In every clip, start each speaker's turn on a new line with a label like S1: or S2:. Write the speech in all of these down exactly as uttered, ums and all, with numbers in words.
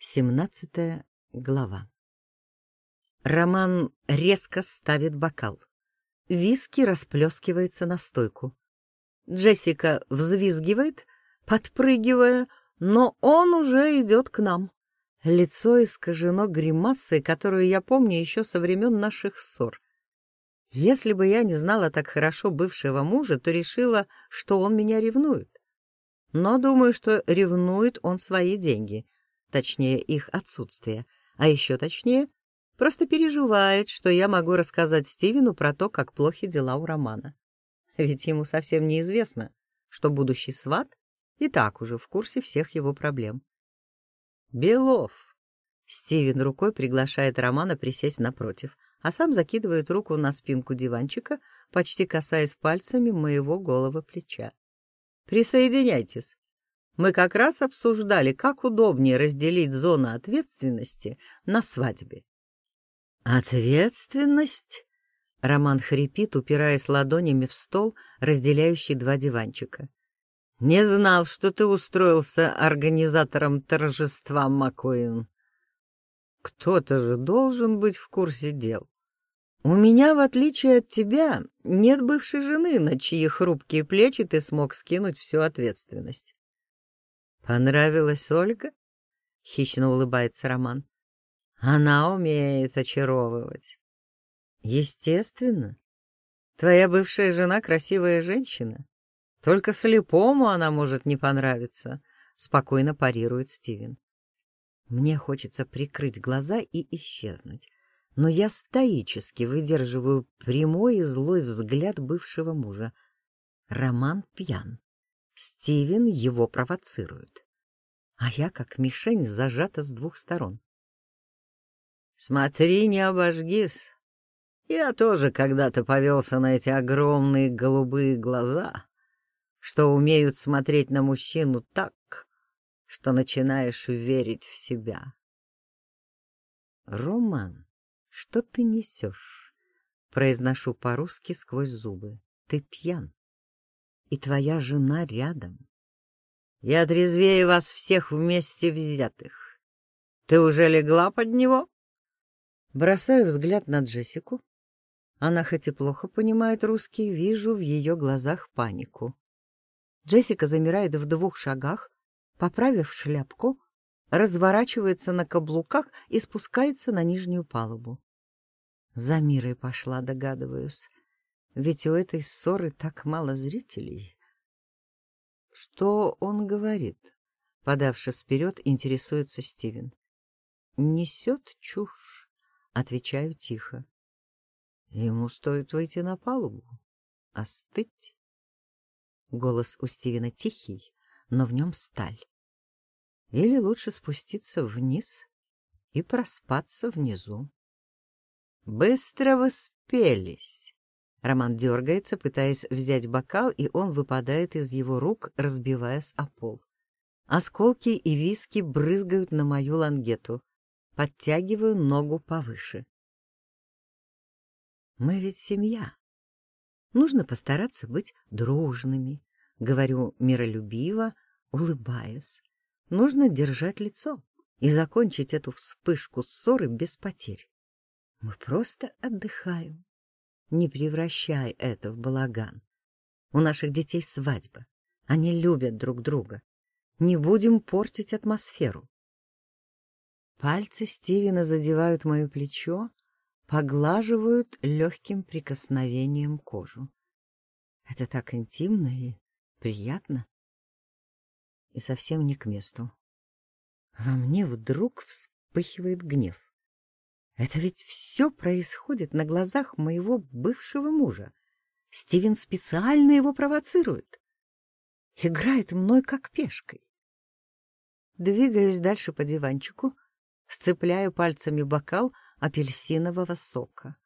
S1: Семнадцатая глава. Роман резко ставит бокал. Виски расплескивается на стойку. Джессика взвизгивает, подпрыгивая, но он уже идет к нам. Лицо искажено гримасой, которую я помню еще со времен наших ссор. Если бы я не знала так хорошо бывшего мужа, то решила, что он меня ревнует. Но думаю, что ревнует он свои деньги, точнее их отсутствие, а еще точнее, просто переживает, что я могу рассказать Стивену про то, как плохи дела у Романа. Ведь ему совсем неизвестно, что будущий сват и так уже в курсе всех его проблем. «Белов!» Стивен рукой приглашает Романа присесть напротив, а сам закидывает руку на спинку диванчика, почти касаясь пальцами моего голого плеча. «Присоединяйтесь. Мы как раз обсуждали, как удобнее разделить зону ответственности на свадьбе». «Ответственность?» Роман хрипит, упираясь ладонями в стол, разделяющий два диванчика. «Не знал, что ты устроился организатором торжества, Маккуин. Кто-то же должен быть в курсе дел. У меня, в отличие от тебя, нет бывшей жены, на чьи хрупкие плечи ты смог скинуть всю ответственность». «Понравилась Ольга?» — хищно улыбается Роман. «Она умеет очаровывать». «Естественно. Твоя бывшая жена красивая женщина. Только слепому она может не понравиться», — спокойно парирует Стивен. Мне хочется прикрыть глаза и исчезнуть, но я стоически выдерживаю прямой и злой взгляд бывшего мужа. Роман пьян. Стивен его провоцирует. А я, как мишень, зажата с двух сторон. «Смотри, не обожгись. Я тоже когда-то повелся на эти огромные голубые глаза, что умеют смотреть на мужчину так, что начинаешь верить в себя». «Роман, что ты несешь?» Произношу по-русски сквозь зубы. «Ты пьян, и твоя жена рядом. Я трезвее вас всех вместе взятых. Ты уже легла под него?» Бросаю взгляд на Джессику. Она хоть и плохо понимает русский, вижу в ее глазах панику. Джессика замирает в двух шагах, поправив шляпку, разворачивается на каблуках и спускается на нижнюю палубу. За Мирой пошла, догадываюсь, ведь у этой ссоры так мало зрителей. Что он говорит? Подавшись вперед, интересуется Стивен. Несет чушь, отвечаю тихо. Ему стоит выйти на палубу, остыть. Голос у Стивена тихий, но в нем сталь. Или лучше спуститься вниз и проспаться внизу. «Быстро вы спелись!» Роман дергается, пытаясь взять бокал, и он выпадает из его рук, разбиваясь о пол. Осколки и виски брызгают на мою лангету. Подтягиваю ногу повыше. «Мы ведь семья. Нужно постараться быть дружными», — говорю миролюбиво, улыбаясь. «Нужно держать лицо и закончить эту вспышку ссоры без потерь. Мы просто отдыхаем. Не превращай это в балаган. У наших детей свадьба. Они любят друг друга. Не будем портить атмосферу». Пальцы Стивена задевают мое плечо, поглаживают легким прикосновением кожу. Это так интимно и приятно. И совсем не к месту. Во мне вдруг вспыхивает гнев. Это ведь все происходит на глазах моего бывшего мужа. Стивен специально его провоцирует. Играет мной как пешкой. Двигаюсь дальше по диванчику, сцепляю пальцами бокал апельсинового сока.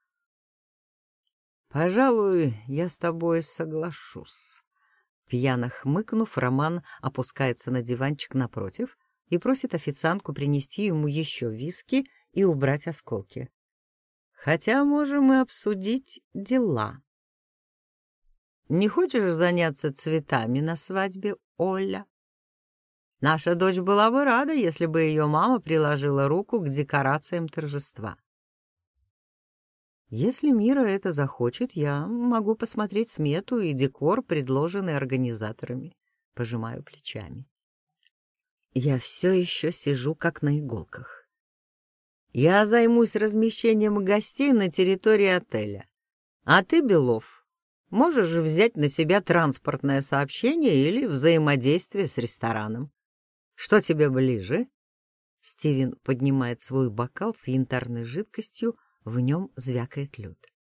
S1: «Пожалуй, я с тобой соглашусь». Пьяно хмыкнув, Роман опускается на диванчик напротив и просит официантку принести ему еще виски и убрать осколки. «Хотя можем и обсудить дела. Не хочешь заняться цветами на свадьбе, Оля?» Наша дочь была бы рада, если бы ее мама приложила руку к декорациям торжества. Если Мира это захочет, я могу посмотреть смету и декор, предложенный организаторами. Пожимаю плечами. Я все еще сижу как на иголках. Я займусь размещением гостей на территории отеля. А ты, Белов, можешь взять на себя транспортное сообщение или взаимодействие с рестораном. Что тебе ближе? Стивен поднимает свой бокал с янтарной жидкостью, в нем звякает лед.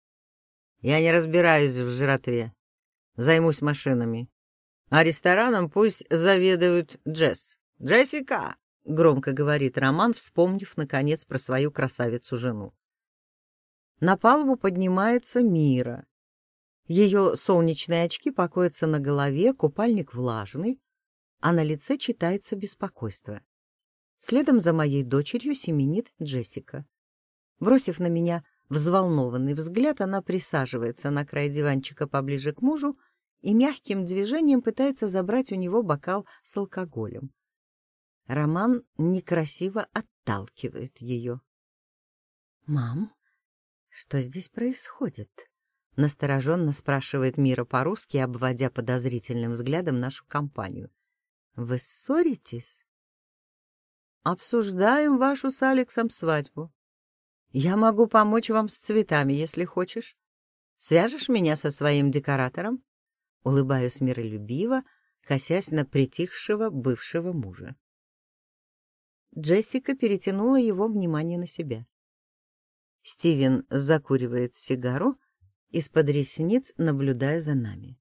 S1: Я не разбираюсь в жратве. Займусь машинами. А рестораном пусть заведует Джесс. «Джессика!» — громко говорит Роман, вспомнив, наконец, про свою красавицу-жену. На палубу поднимается Мира. Ее солнечные очки покоятся на голове, купальник влажный, а на лице читается беспокойство. Следом за моей дочерью семенит Джессика. Бросив на меня взволнованный взгляд, она присаживается на край диванчика поближе к мужу и мягким движением пытается забрать у него бокал с алкоголем. Роман некрасиво отталкивает ее. «Мам, что здесь происходит?» — настороженно спрашивает Мира по-русски, обводя подозрительным взглядом нашу компанию. «Вы ссоритесь?» «Обсуждаем вашу с Алексом свадьбу. Я могу помочь вам с цветами, если хочешь. Свяжешь меня со своим декоратором?» Улыбаюсь миролюбиво, косясь на притихшего бывшего мужа. Джессика перетянула его внимание на себя. Стивен закуривает сигару, из-под ресниц наблюдая за нами.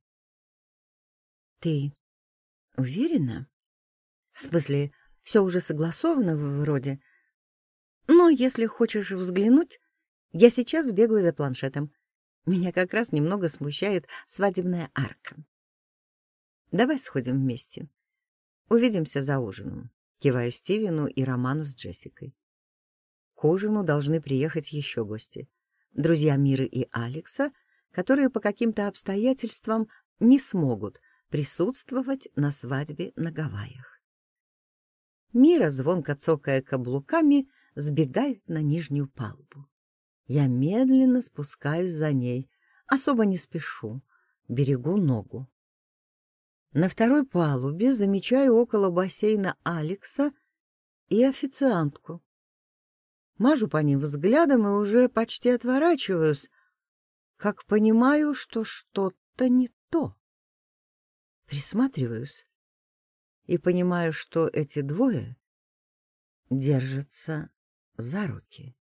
S1: «Ты уверена? В смысле, все уже согласовано вроде? Но если хочешь взглянуть, я сейчас сбегаю за планшетом. Меня как раз немного смущает свадебная арка. Давай сходим вместе. Увидимся за ужином». Киваю Стивену и Роману с Джессикой. К ужину должны приехать еще гости. Друзья Миры и Алекса, которые по каким-то обстоятельствам не смогут присутствовать на свадьбе на Гавайях. Мира, звонко цокая каблуками, сбегает на нижнюю палубу. Я медленно спускаюсь за ней, особо не спешу, берегу ногу. На второй палубе замечаю около бассейна Алекса и официантку. Мажу по ним взглядом и уже почти отворачиваюсь, как понимаю, что что-то не то. Присматриваюсь и понимаю, что эти двое держатся за руки.